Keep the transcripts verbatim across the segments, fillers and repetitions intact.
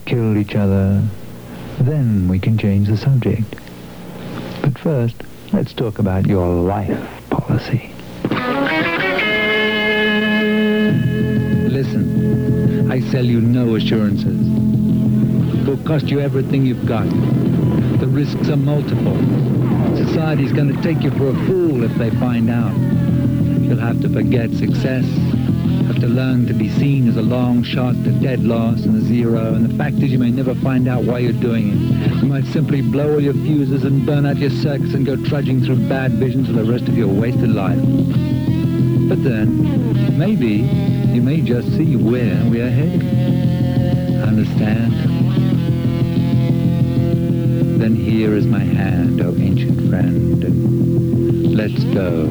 killed each other, then we can change the subject. But first, let's talk about your life policy. Listen, I sell you no assurances. It will cost you everything you've got. The risks are multiple. Society's going to take you for a fool if they find out. You'll have to forget success, have to learn to be seen as a long shot, a dead loss, and a zero, and the fact is you may never find out why you're doing it. You might simply blow all your fuses and burn out your circuits and go trudging through bad visions for the rest of your wasted life. But then, maybe, you may just see where we're headed. Understand? Then here is my hand, oh ancient friend, and let's go.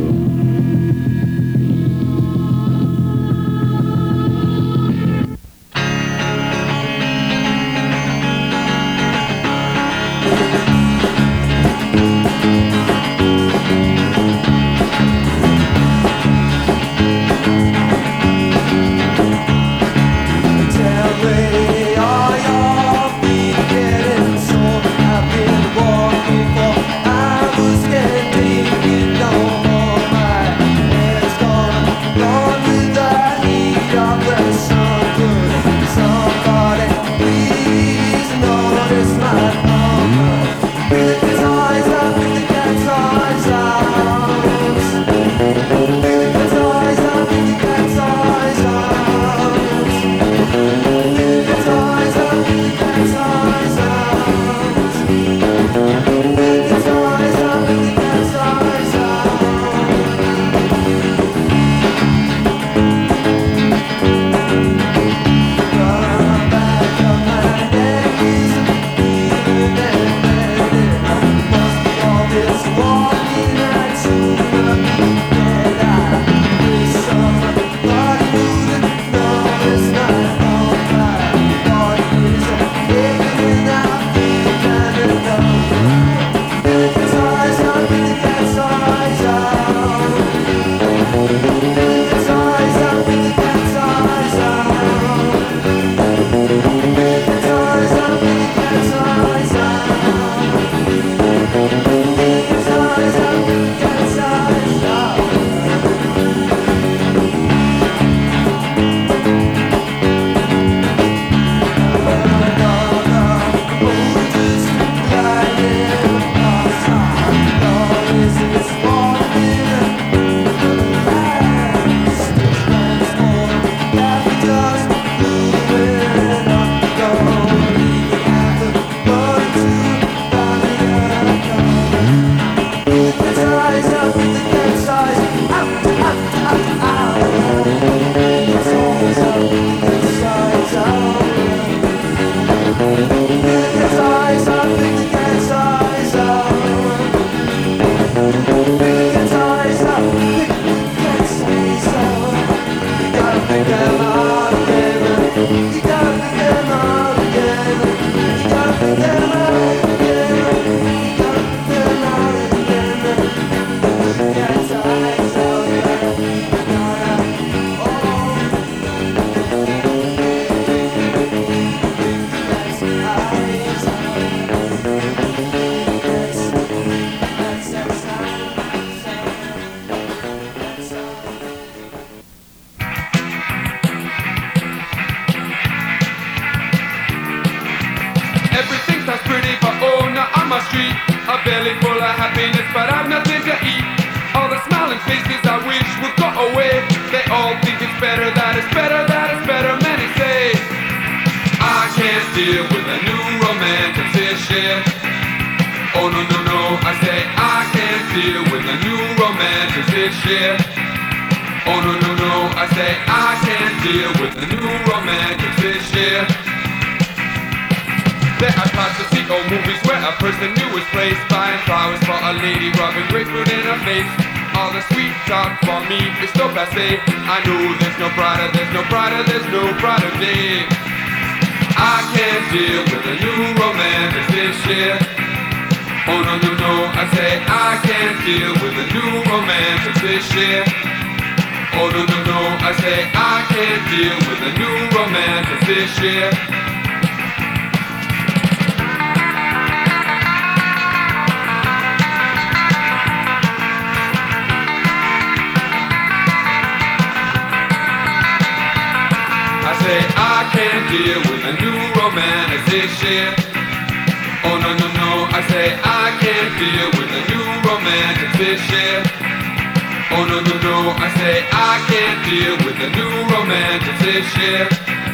can't deal with a new romantic this shit. Oh no no no, I say I can't deal with a new romantic this shit. Oh no no no, I say I can't deal with a new romantic this shit.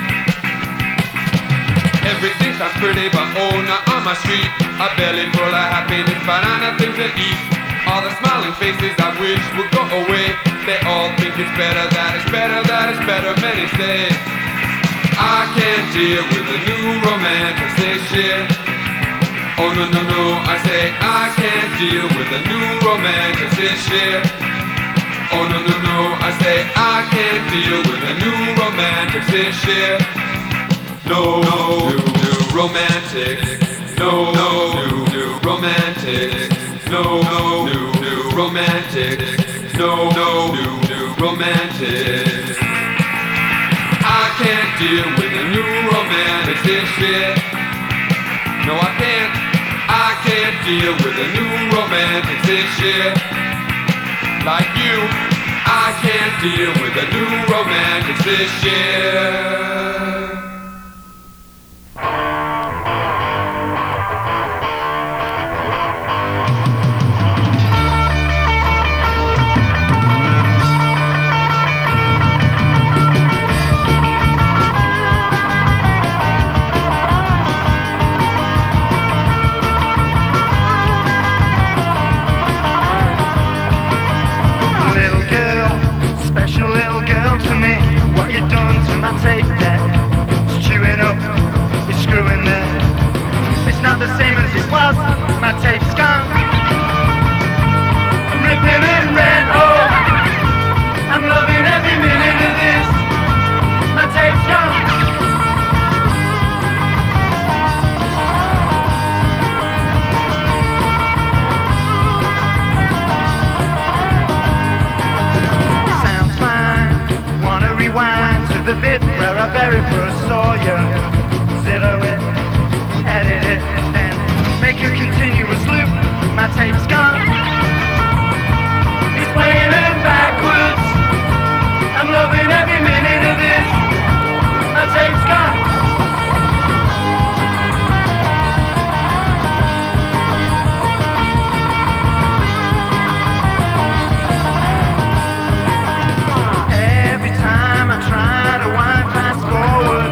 Everything sounds pretty, but oh, not on my street. A belly full of happiness, banana things to eat. All the smiling faces I wish would go away. They all think it's better, that it's better, that it's better. Many say I can't deal with the new romantic shit. Oh no no no, I say I can't deal with the new romantic shit. Oh no no no, I say I can't deal with the new romantic shit. No, no, new, new romantic. No, no, new, new romantic. No, no, new, new romantic. No, no, new, new romantic. I can't deal with the new romantic shit. No, I can't. I can't deal with the new romantic shit. Like you, I can't deal with the new romantic shit. Take that, it's chewing up, it's screwing there. It's not the same as it was, my tape's gone. I'm ripping it red hot. I'm loving every minute of this. My tape's gone. Sounds fine, wanna rewind to the bit where I very first saw you. Zero it, edit it, and make a continuous loop. My tape's gone. It's playing it backwards. I'm loving every minute of this. My tape's gone. Every time I try to wind fast forward,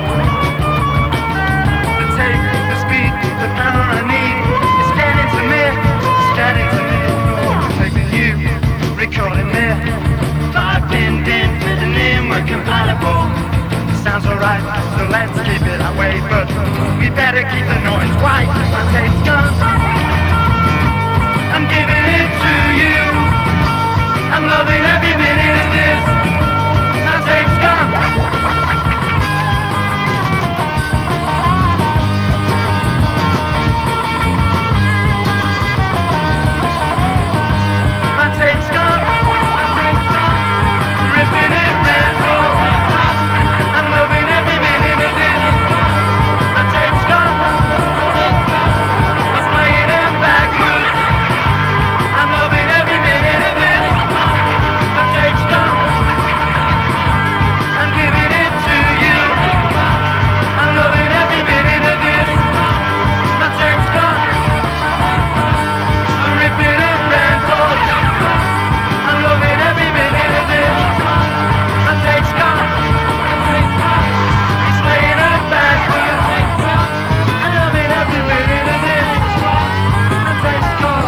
the tape, the speed, the power I need is getting to me, it's getting to me. Taking you, recording me, typed in, in, fitting in, we're compatible. Sounds alright, so let's keep it that way, but we better keep the noise white. My tape's gone. I'm giving it to you. I'm loving every minute of this. My tape's gone. My tape's gone. Ripping it red hot. I'm loving every minute of this. My tape's gone. I'm playing it backwards. I'm loving every minute of this. My tape's gone. I'm giving it to you. I'm loving every minute of this. My tape's gone. I'm ripping it red hot. I'm loving every minute of this. My tape's gone. It's playing it backwards. I'm loving every minute of this. My tape's gone.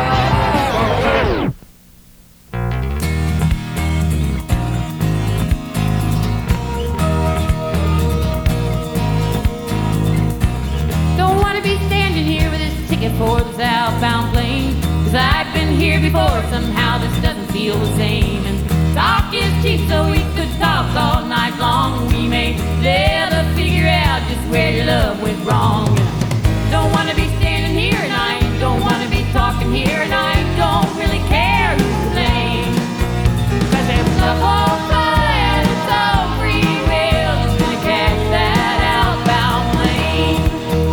Don't want to be standing here with this ticket for the southbound plane. Cause I've been here before, somehow this doesn't feel the same. And talk is cheap, so we could talk all night long. We may be able to figure out just where your love went wrong. Don't want to be standing here, and I don't want to be talking here, and I don't really care who's to blame. Cause there's a whole flight, it's all free will, just gonna catch that outbound plane.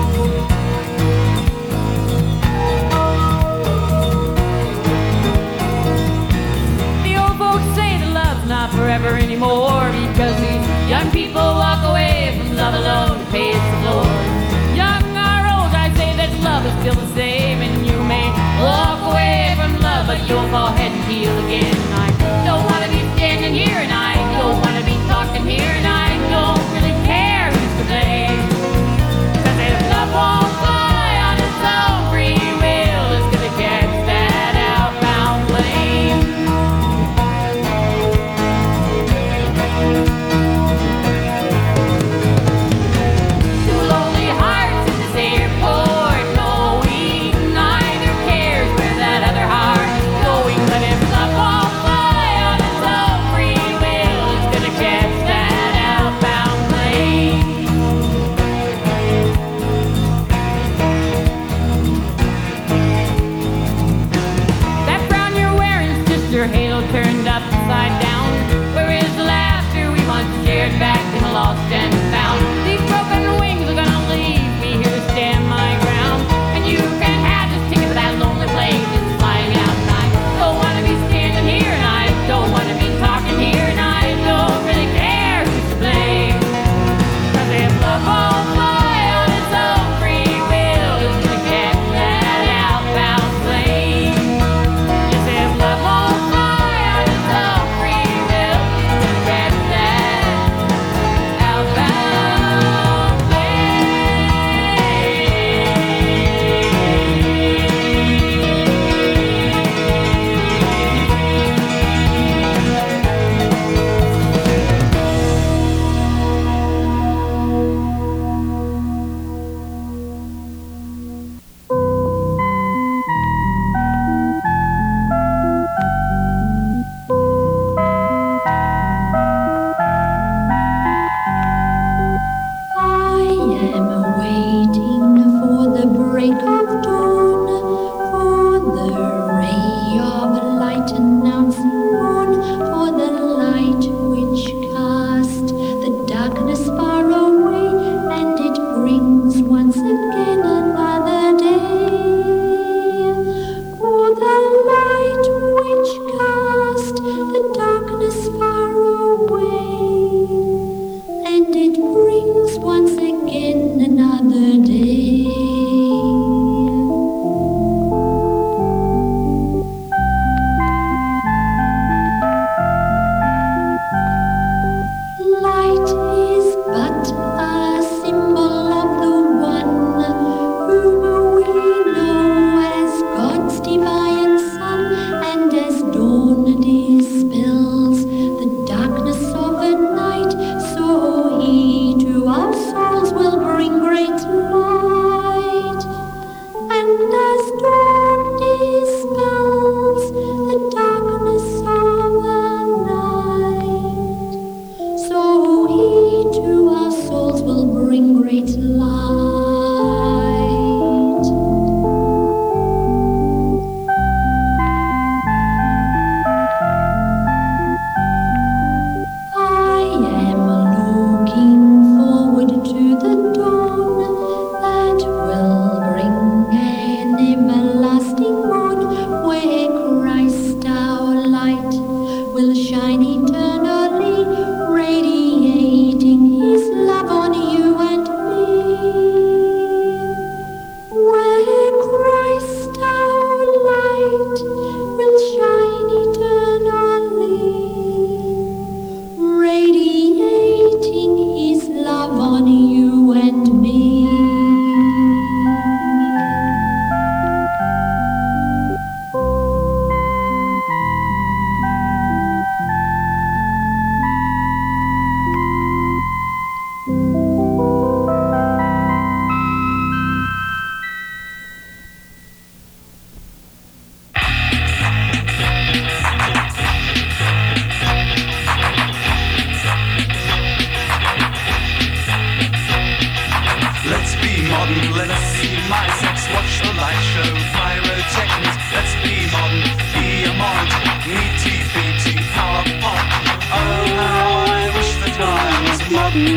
The old folks say that love's not forever anymore, because these young people walk away from love alone to pay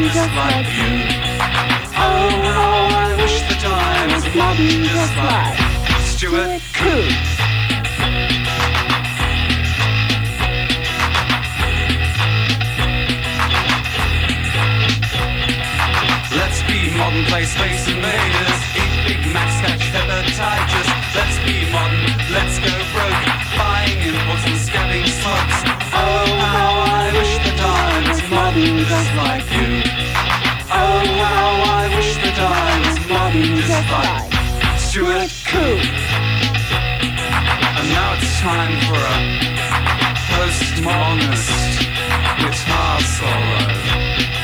modern just like you. Oh, how I wish that I was modern just like Stuart Coupe. Let's be modern, play Space Invaders, eat Big Macs, catch hepatitis. Let's be modern, let's go broke, buying imports and scabbing smokes. Oh, how I wish that I was modern just like you. Oh, how I wish that I was modern just like Stuart Coupe. And now it's time for a postmodernist guitar solo.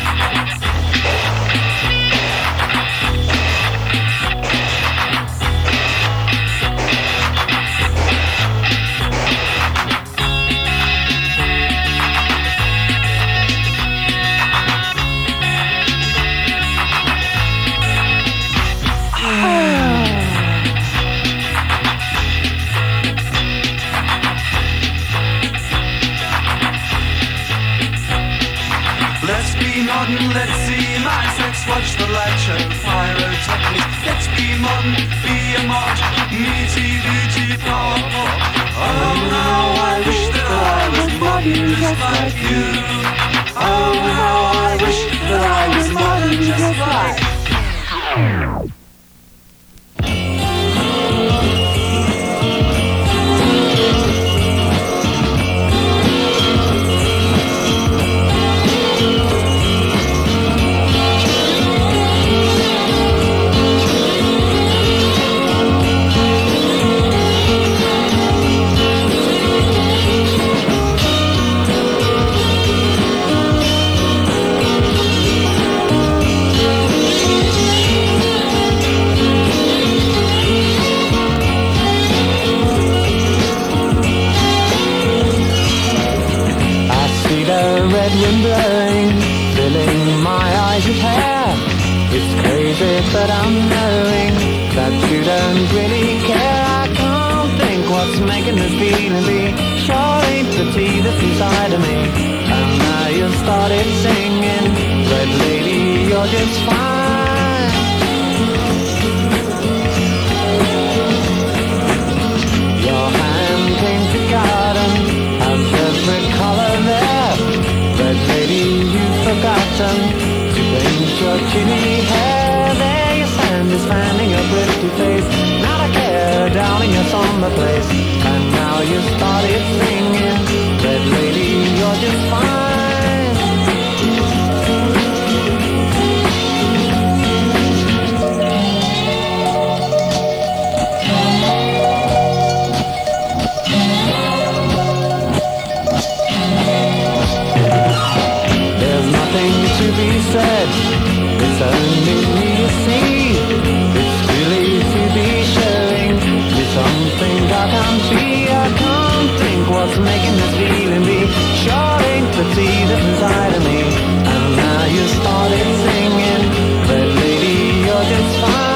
Modern, let's see my sex, watch the light show, pyrotechnics. Let's be modern, be a mod, me T V G power pop. Oh, how I wish that I was modern just like you. Oh, how I wish that I was modern just like. Wind blowing, filling my eyes with hair. It's crazy, but I'm knowing that you don't really care. I can't think what's making this feeling be. Sure ain't the tea that's inside of me. And now you started singing, Red Lady, you're just fine. Your hand came to garden, has every color there. Red lady, you've forgotten to paint your chilly hair. There your sand is fanning your pretty face. Not a care, downing your somber place. And now you started singing, Red lady, you're just fine. To be said, it's only me you see. It's really to be showing me something I can't see. I can't think what's making this feeling be. Sure ain't the tea that's inside of me. And now you started singing, Red lady, you're just fine.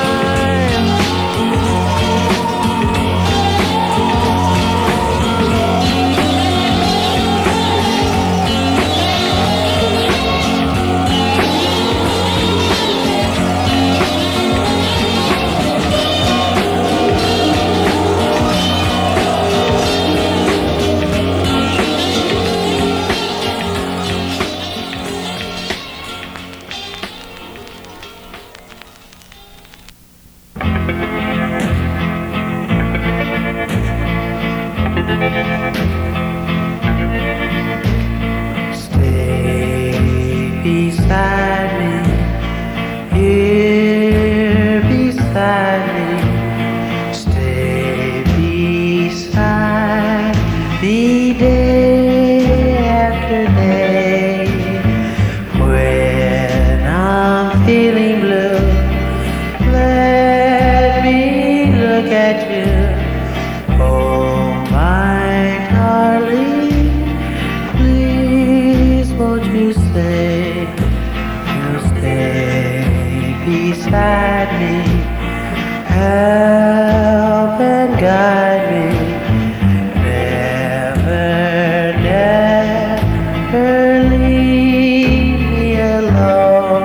Never, never leave me alone.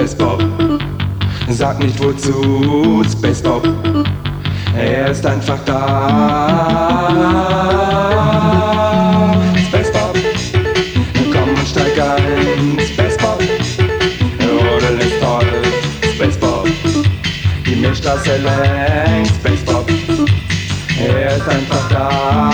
Space Bob. Sag nicht wozu, Space Bob. Er ist einfach da. Space Bob, komm und steig ein. Space Bob, Rodel ist toll. Space Bob, die Milchstraße längs. Space Bob, er ist einfach da.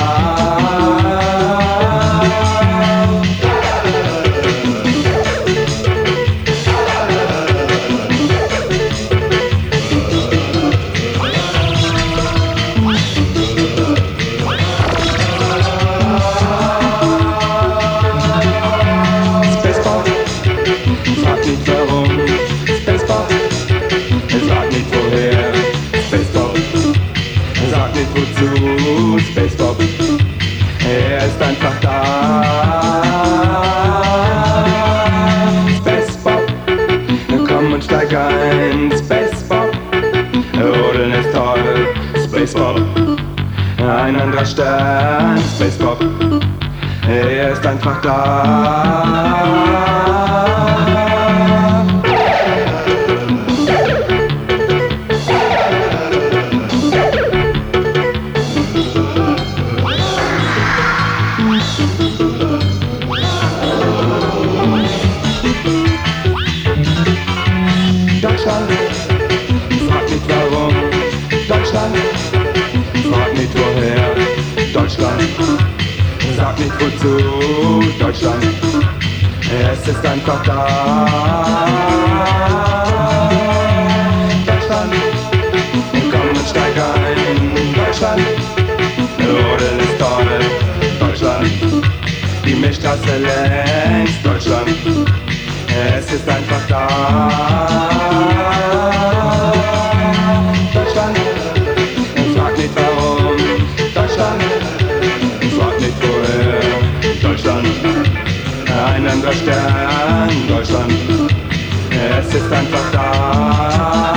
Space Bob, er ist einfach da. Space Bob, komm und steig ein. Space Bob, Rodeln ist toll. Space Bob, ein anderer Stern. Space Bob, er ist einfach da. Deutschland, frag nicht warum. Deutschland, frag nicht woher. Deutschland, sag nicht wozu. Deutschland, es ist einfach da. Deutschland, komm und steig ein. Deutschland, Rodeln ist toll. Deutschland, die Milchstraße längs. Deutschland, es ist einfach da. Deutschland, frag nicht warum. Deutschland, frag nicht woher. Deutschland, ein anderer Stern. Deutschland, es ist einfach da.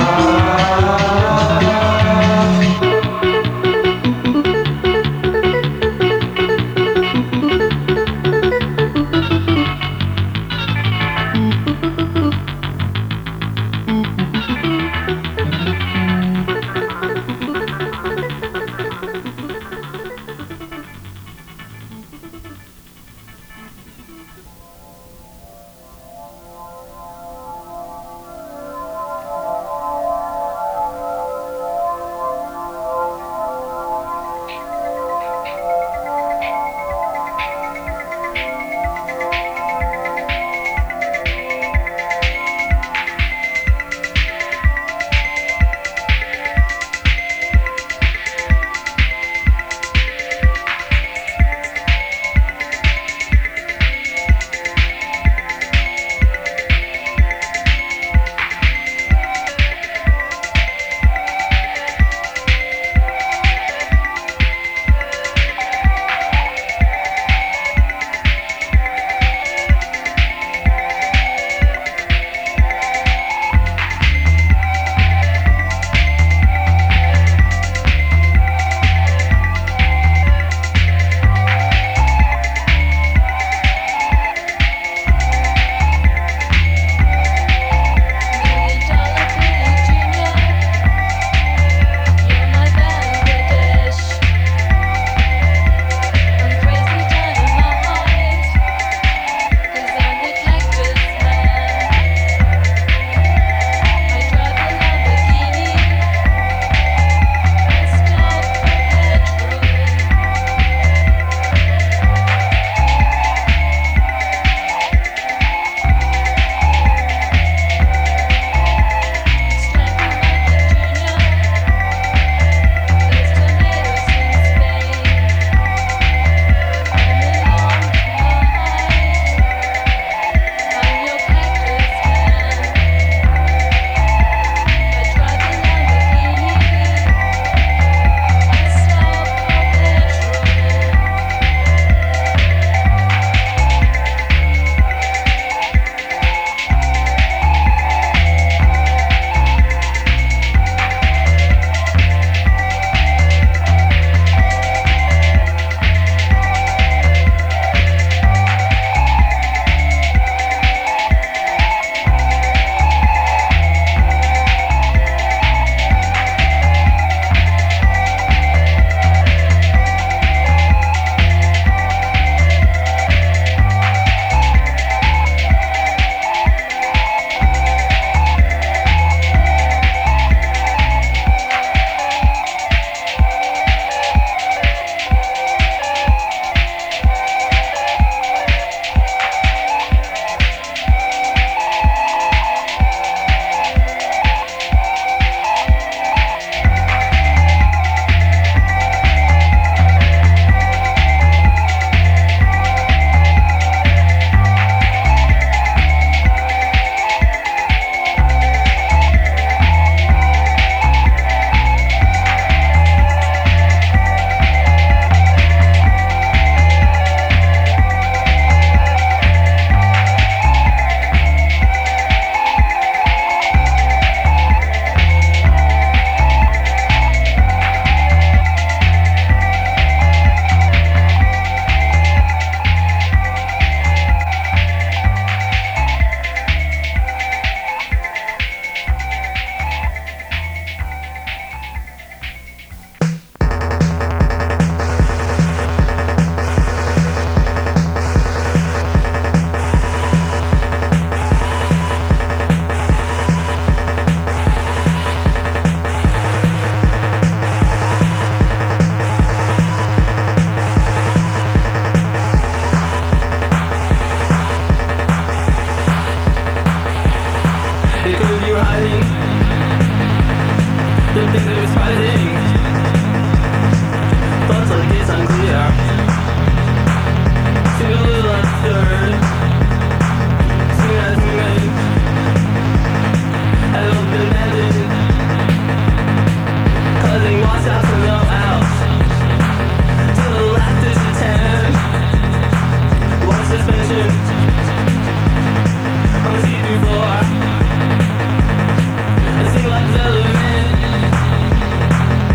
always fighting. Thoughts like this unclear. Feel a little absurd. Soon as we make an open ended. Causing washouts and no outs. Till the laughter's a ten. Watch suspension on the see-through floor. A single element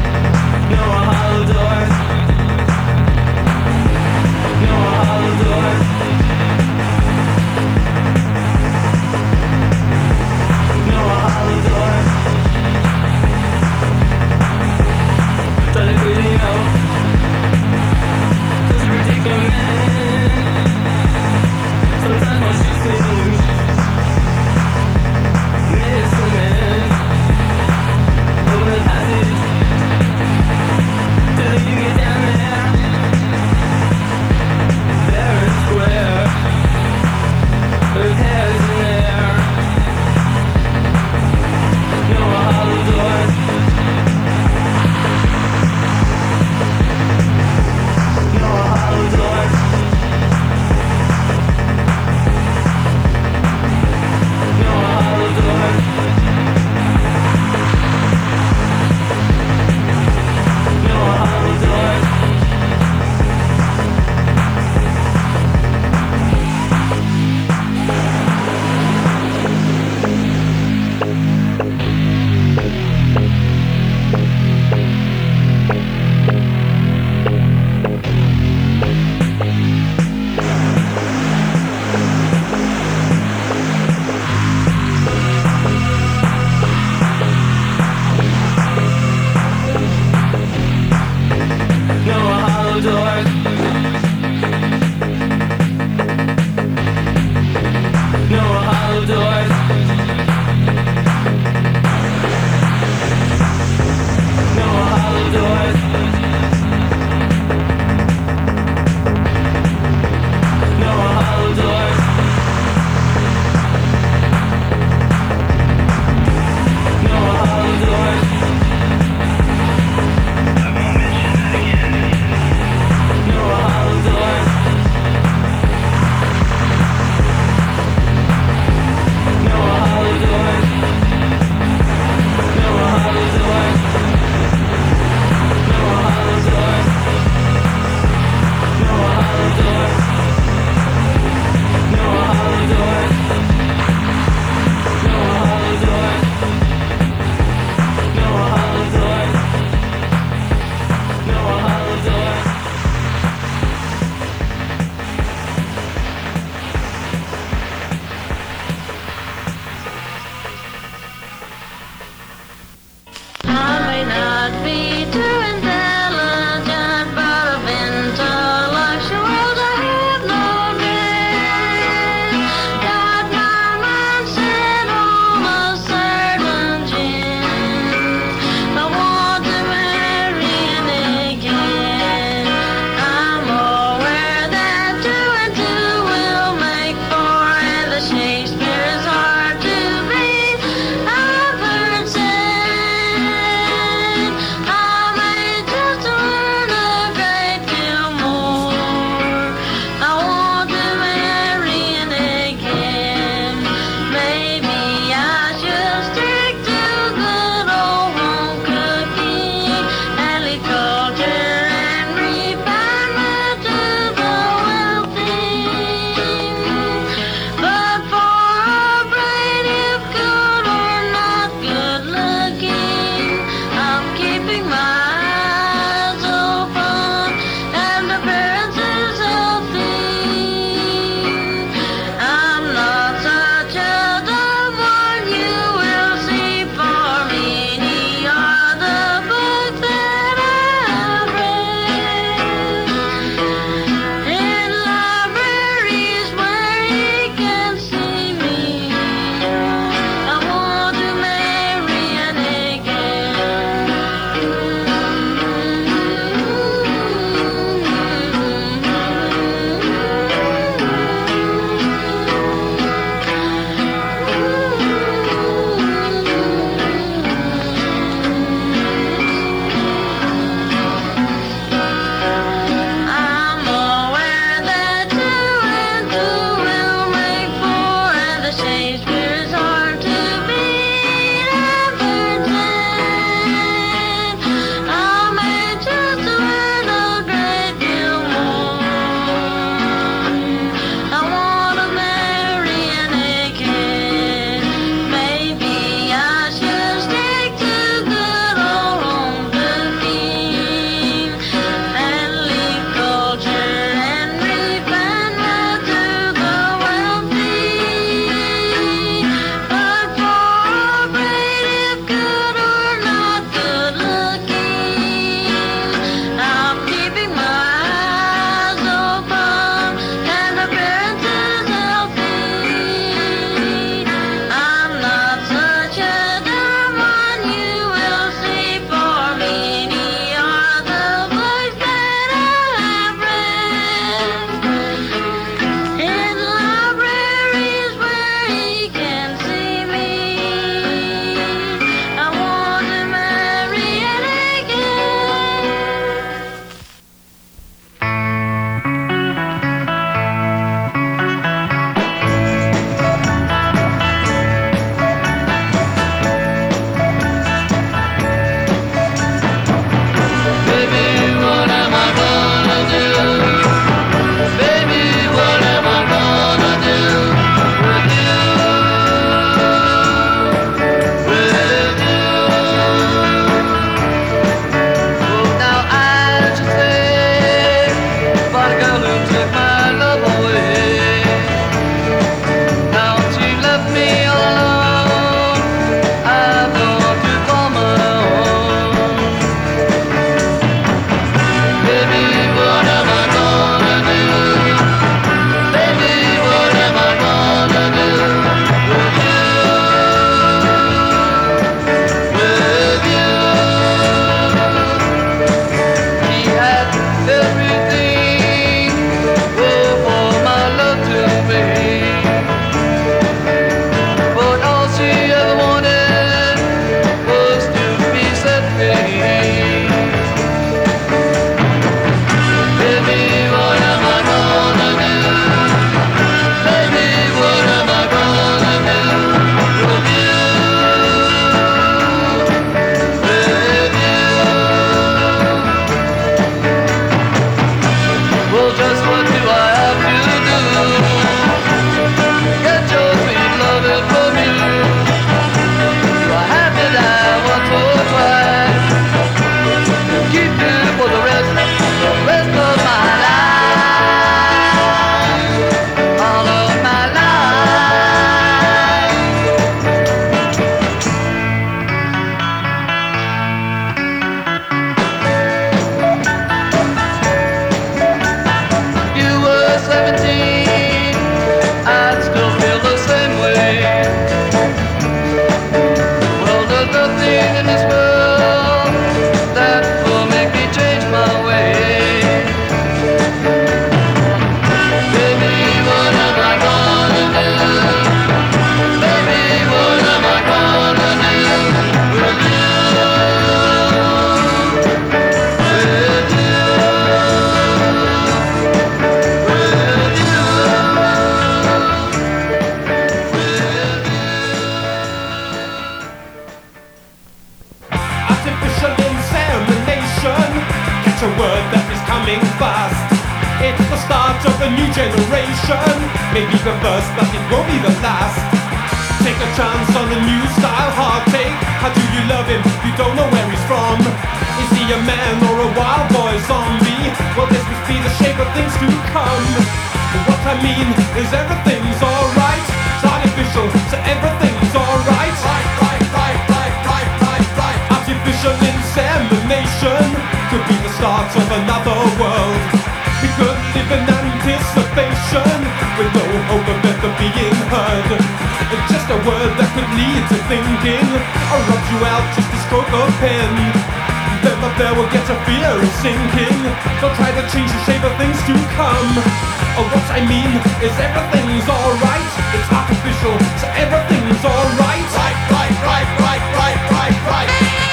coming fast. It's the start of a new generation. Maybe the first, but it won't be the last. Take a chance on a new style heartache. How do you love him? You don't know where he's from. Is he a man or a wild boy zombie? Well, this must be the shape of things to come. What I mean is everything's alright. It's artificial, so everything's alright. Right, right, right, right, right, right, right. Artificial insemination could be the start of another world. We could live in anticipation with no hope of ever being heard. It's just a word that could lead to thinking or rub you out just a stroke of pen. Then up there will get a fear of sinking. Don't try to change the shape of things to come. Oh, what I mean is everything's alright. It's artificial, so everything's alright. Right, right, right, right, right, right, right.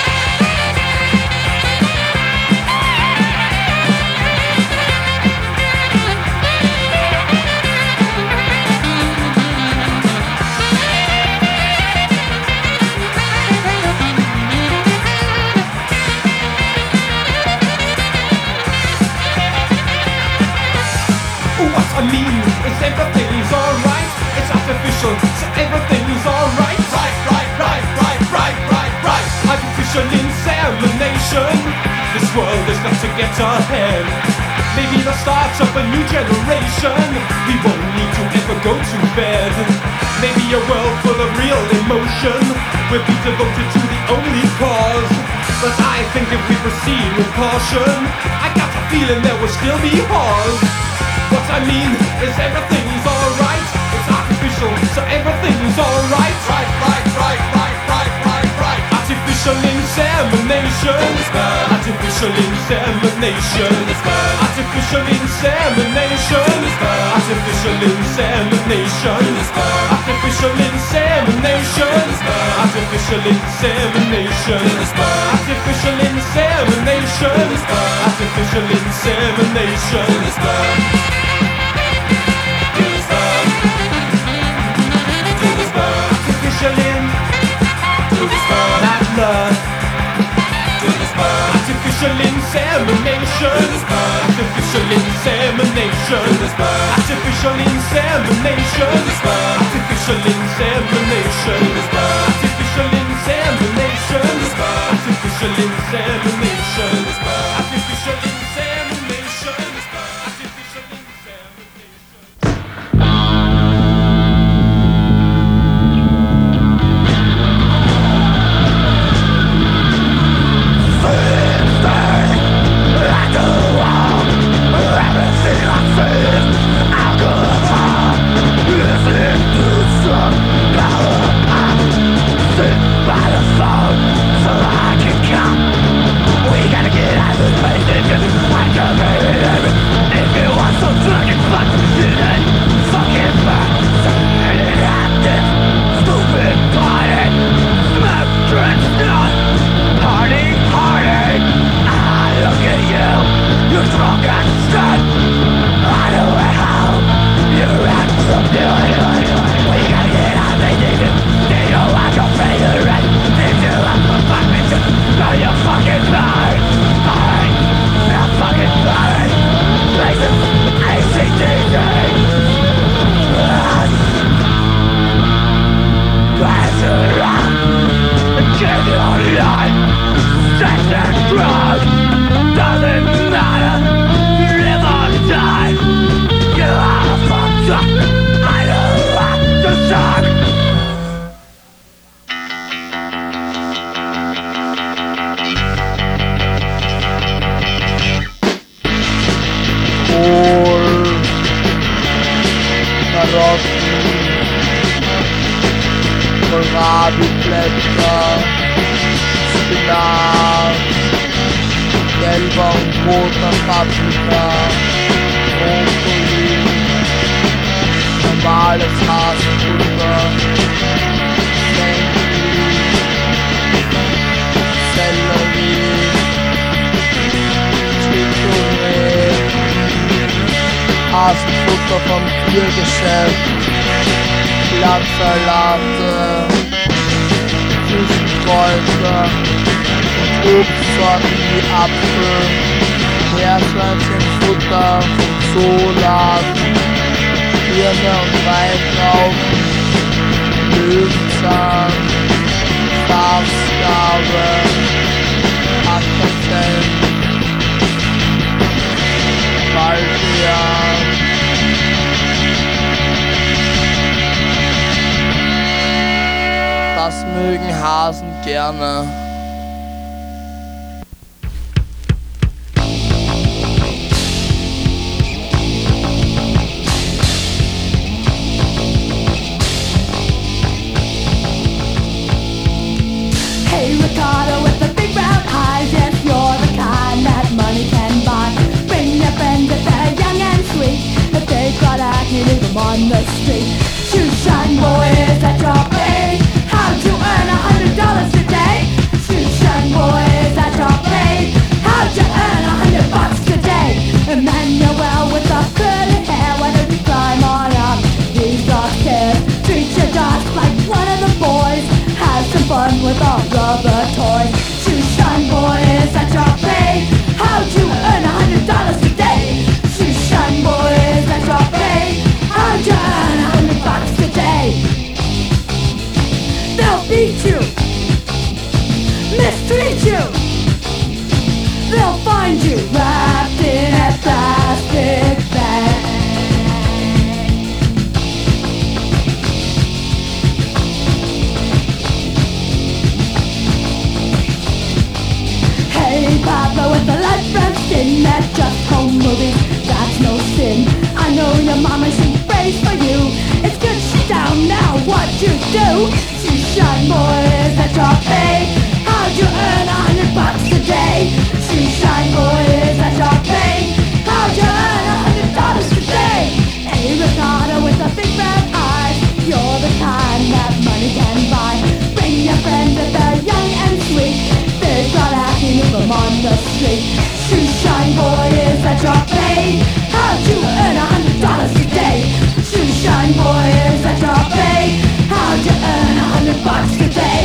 I mean, is everything's alright? It's artificial, so everything's alright. Right, right, right, right, right, right, right. Artificial insemination. This world has got to get ahead. Maybe the start of a new generation. We won't need to ever go to bed. Maybe a world full of real emotion will be devoted to the only cause. But I think if we proceed with caution, I got a feeling there will still be pause. What I mean is everything's alright. It's artificial, so everything's alright. Right, right, right, right, right, right, right. Artificial insemination. Artificial insemination. Artificial insemination. Artificial insemination. Artificial insemination. Artificial insemination. Artificial insemination. Artificial insemination. Artificial in, not love. Artificial insemination. Artificial insemination. Artificial insemination. Artificial insemination. Artificial insemination. Artificial insemination. Artificial insemination. Artificial insemination. Hasenfutter vom Tiergeschäft, Blattsalate, Küchenkräuter und Obstsorten wie Apfel, Meerschweinchen-Futter vom Zooladen, Birne und Weintrauben, Löwenzahn, Schafsgabe, Ackerfell, Baldrian. Das mögen Hasen gerne. Hey Ricardo with the big brown eyes, yes you're the kind that money can buy. Bring your friends if they're young and sweet, if they've got acne leave them on the street. Shoe shine boys at your pay, how'd you earn a hundred dollars a day? Shoe shine boys at your pay, how'd you earn a hundred bucks a day? Emmanuel with the curly hair, why don't you climb on up these dark stairs? Treat your dust like one of the boys, have some fun with our rubber toys. Shoe shine boys at your pay, how'd you earn a hundred dollars a day? Shoe shine boys at your pay, how'd you earn a hundred bucks a day? They'll beat you, mistreat you, they'll find you wrapped in a plastic bag. Hey Papa with the light brown skin, that's just home movies, that's no sin. I know your mama, she prays for you, it's good she's down now, what you do? She shine boys at your pay, how'd you earn a hundred bucks a day? She shine boys at your pay, how'd you earn a hundred dollars a day? Hey Ricardo with the big brown eyes, you're the kind that money can buy. Bring your friends if they're young and sweet, they've got acne, leave them on the street. Shoe shine boys at your pay, how'd you earn a hundred dollars a day? Shoe shine boys at your pay, how'd you earn a hundred bucks a day?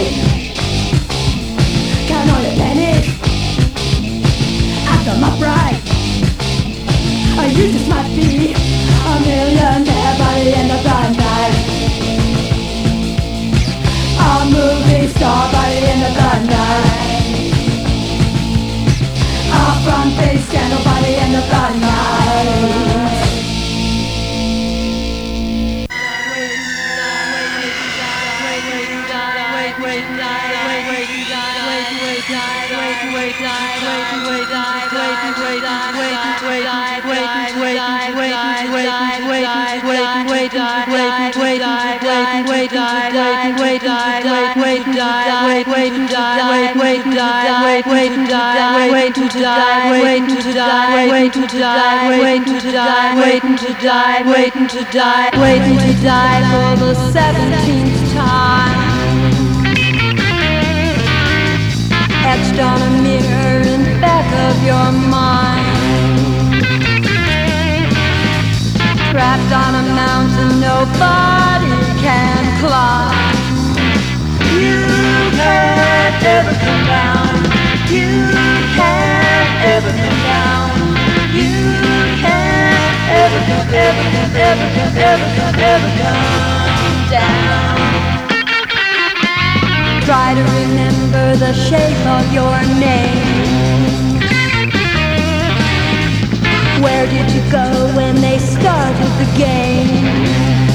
Count all your pennies, add them up right, or you just might be a millionaire by the end of the night. A movie star by the end of the night. A front page scandal by the end of the night. Waiting to die for the seventeenth time. Etched on a mirror in the back of your mind. Trapped on a mountain nobody can climb. You can't ever come down. You can't ever come down. You can't ever come, ever come, ever come, ever come, ever come down. Try to remember the shape of your name. Where did you go when they started the game?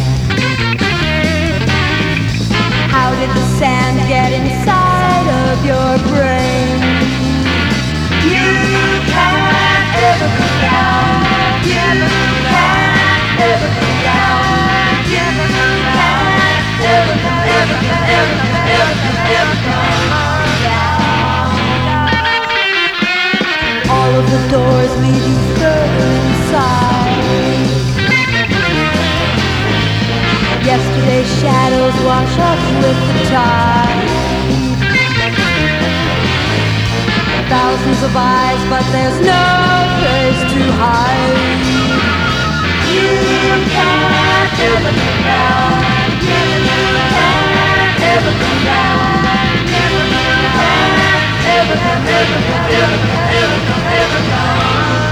How did the sand get inside of your brain? You can't ever come down. You can't ever come down. You can't ever come, ever come, ever come, ever come, ever come down. All of the doors lead you further inside. Yesterday's shadows wash up with the tide. Thousands of eyes, but there's no place to hide. You can't ever come down. You can't ever come down. You can't ever come, ever come, ever come, ever come, ever come.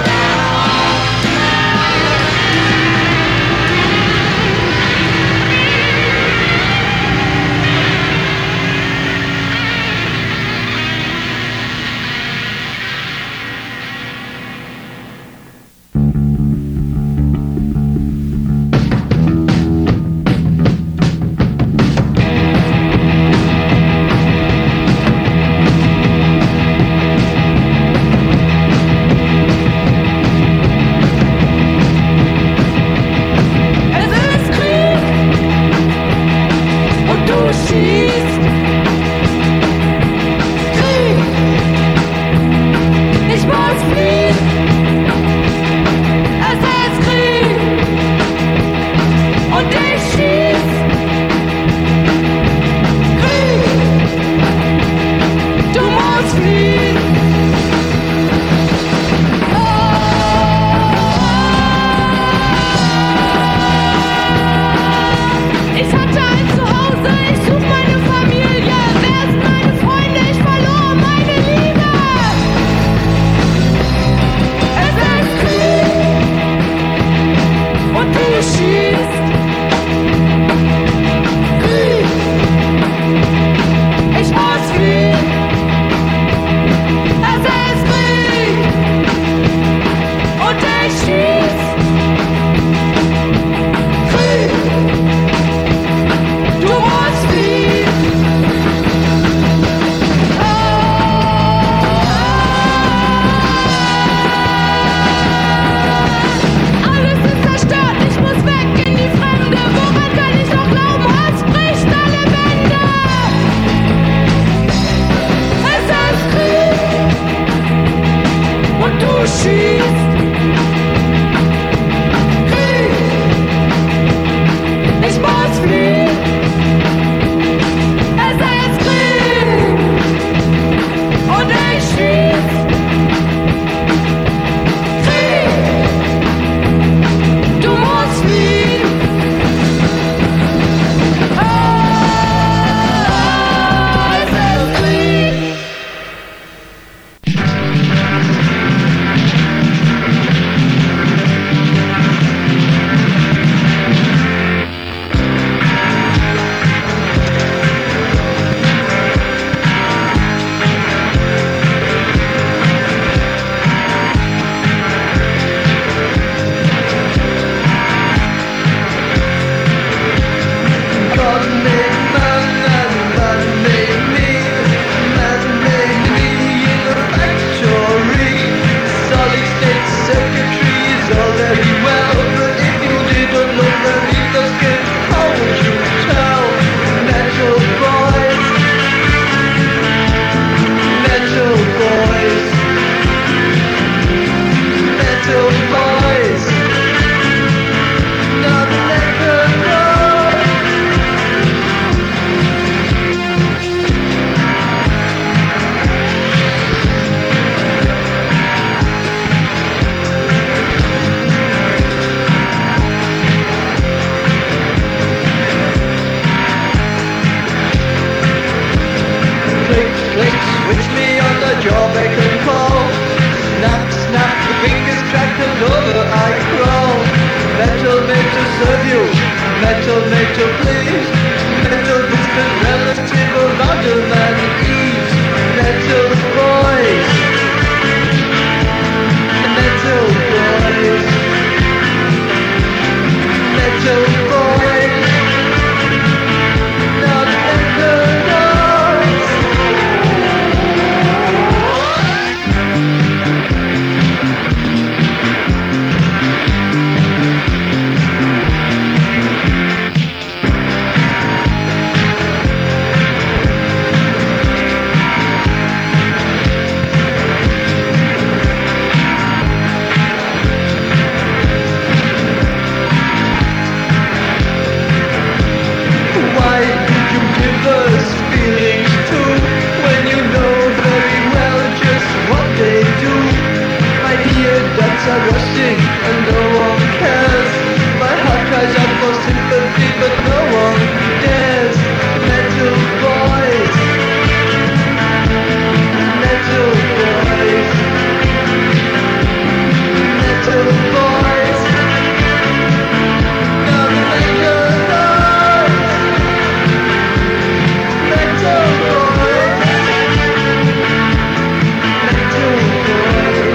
nature, please. Little distant relative of Adam and Eve. Little boys. Little boys. Little boys. Not are rushing and no one cares. My heart cries out for sympathy but no one dares. Little boys, little boys, little boys. Now make your noise. Little boys, little boys.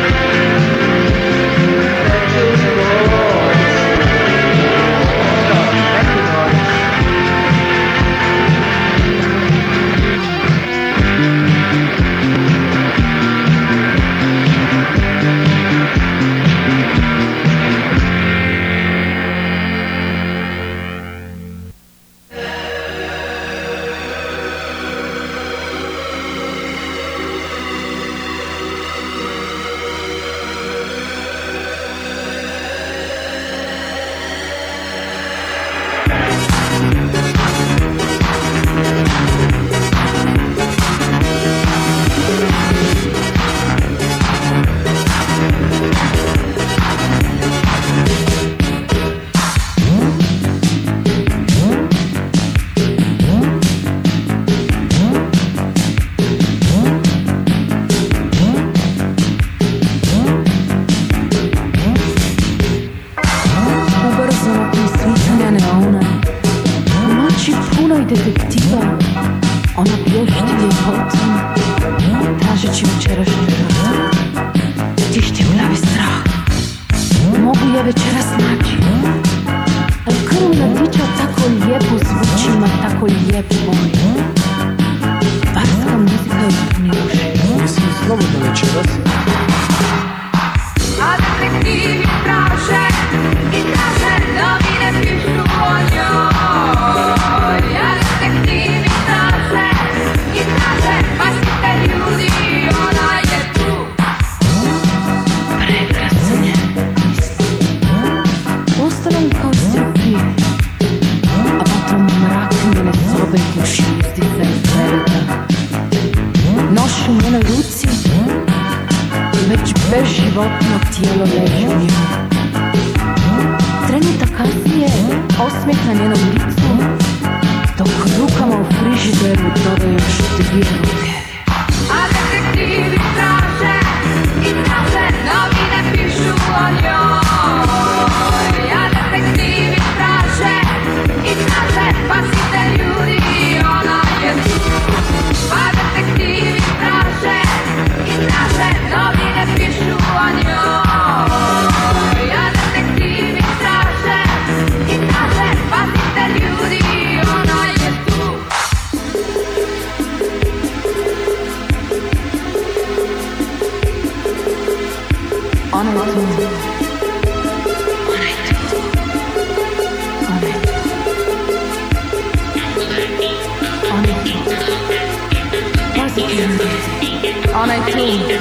On iTunes.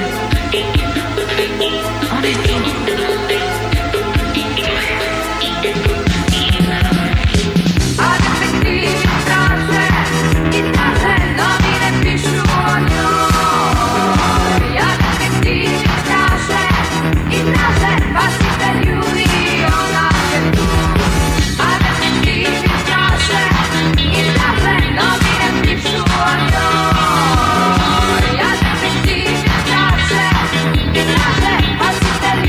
On iTunes. Passi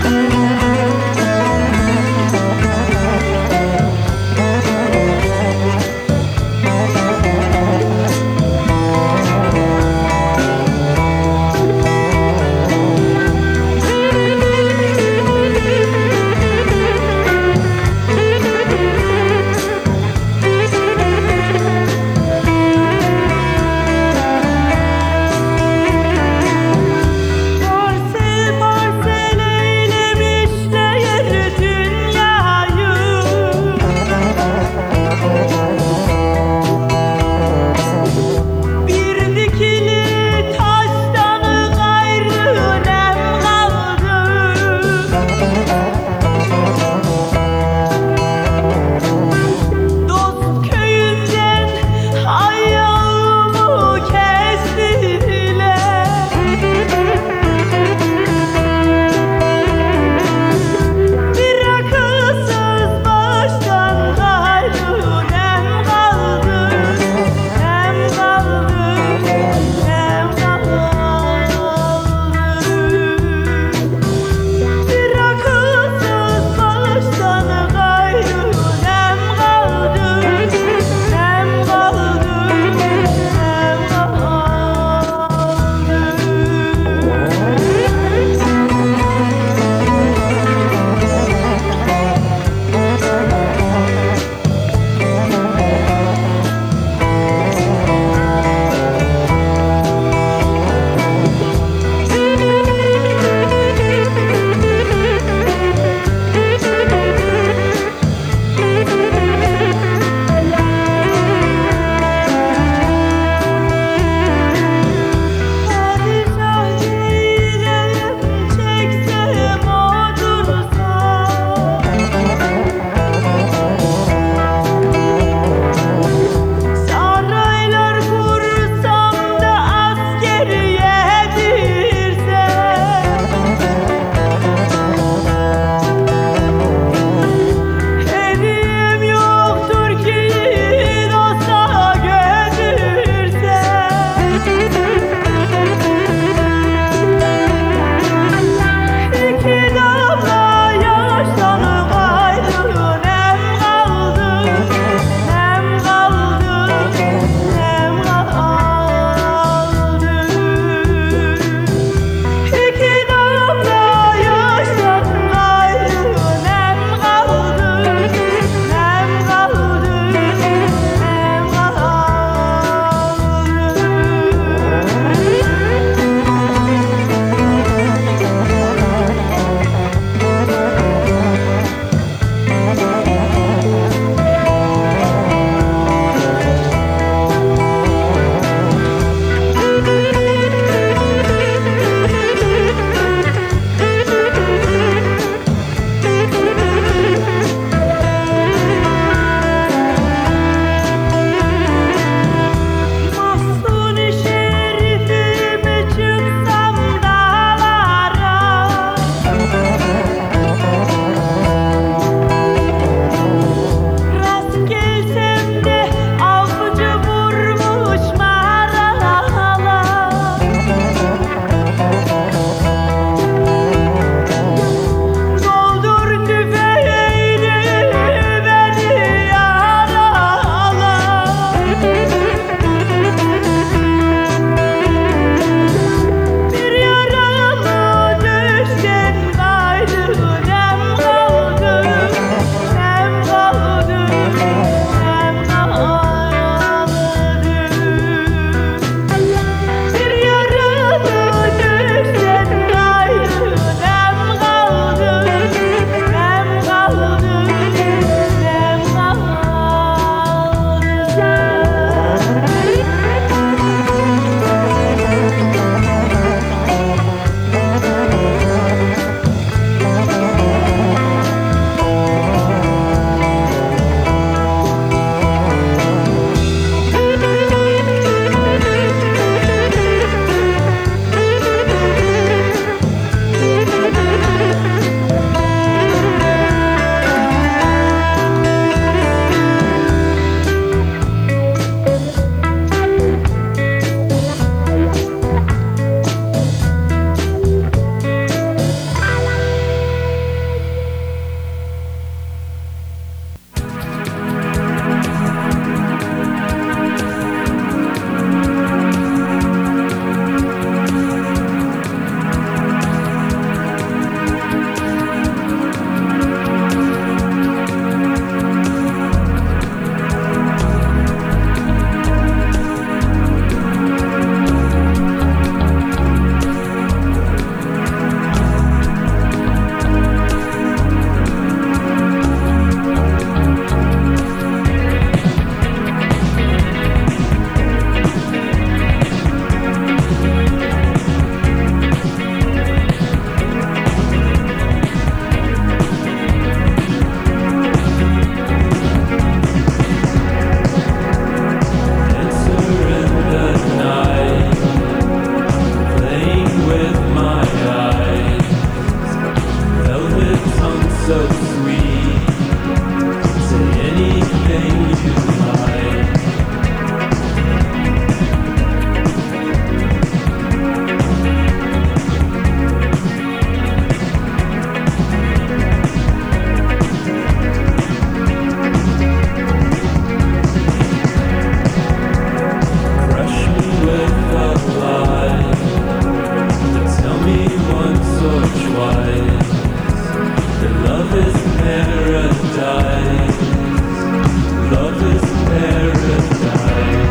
Porsel porsel eyle bir so sweet. Say anything you like. Crush me with a lie. Tell me once or twice that love is paradise. Love is paradise.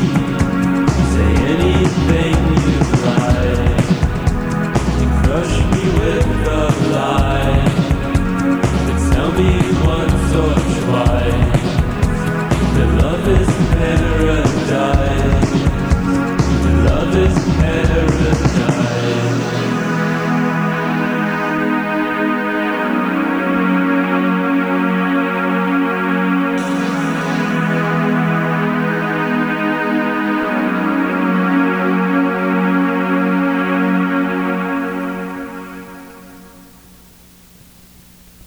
Rush